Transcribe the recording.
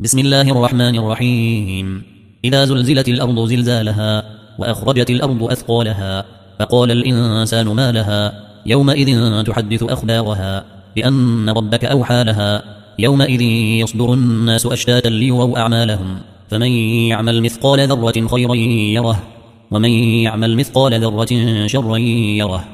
بسم الله الرحمن الرحيم. إذا زلزلت الأرض زلزالها وأخرجت الأرض أثقالها فقال الإنسان ما لها يومئذ تحدث أخبارها بأن ربك أوحى لها يومئذ يصدر الناس أشتاتا ليروا أعمالهم فمن يعمل مثقال ذرة خيرا يره ومن يعمل مثقال ذرة شرا يره.